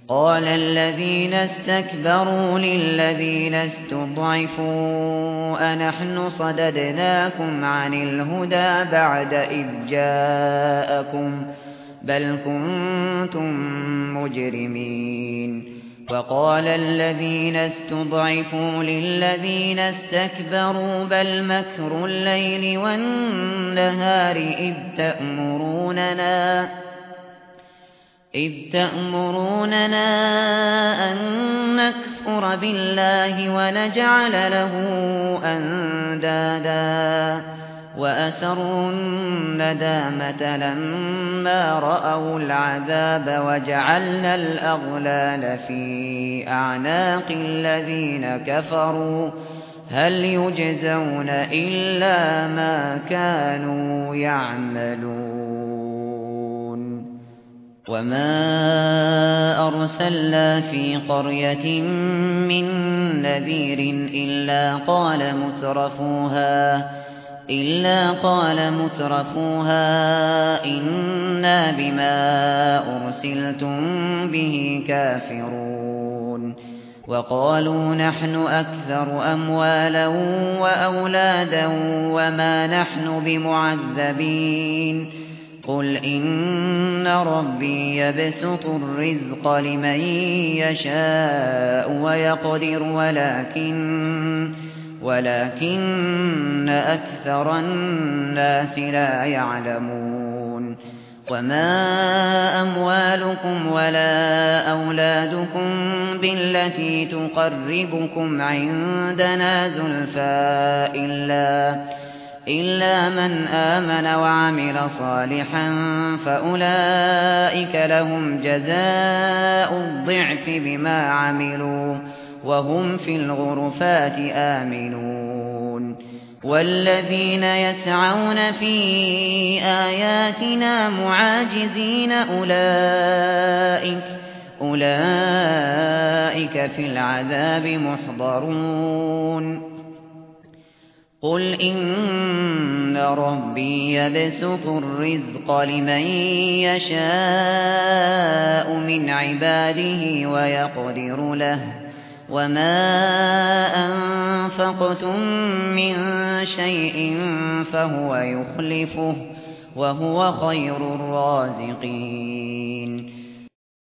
قال الذين استكبروا للذين استضعفوا أنحن صددناكم عن الهدى بعد إذ جاءكم بل كنتم مجرمين وقال الذين استضعفوا للذين استكبروا بل مكر الليل والنهار إذ تأمروننا أن نكفر بالله ونجعل له أندادا وأسروا الندامة لما رأوا العذاب وجعلنا الأغلال في أعناق الذين كفروا هل يجزون إلا ما كانوا يعملون وما أرسلنا في قرية من نذير إلا قال مترفوها إنا بما أرسلتم به كافرون وقالوا نحن أكثر أموالا وأولادا وما نحن بمعذبين قل إن ربي يبسط الرزق لمن يشاء ويقدر ولكن أكثر الناس لا يعلمون وما أموالكم ولا أولادكم بالتي تقربكم عندنا زلفى إلا من آمن وعمل صالحا فأولئك لهم جزاء الضعف بما عملوا وهم في الغرفات آمنون والذين يسعون في آياتنا معاجزين أولئك في العذاب محضرون قل إن ربي يبسط الرزق لمن يشاء من عباده ويقدر له وما أنفقتم من شيء فهو يخلفه وهو خير الرازقين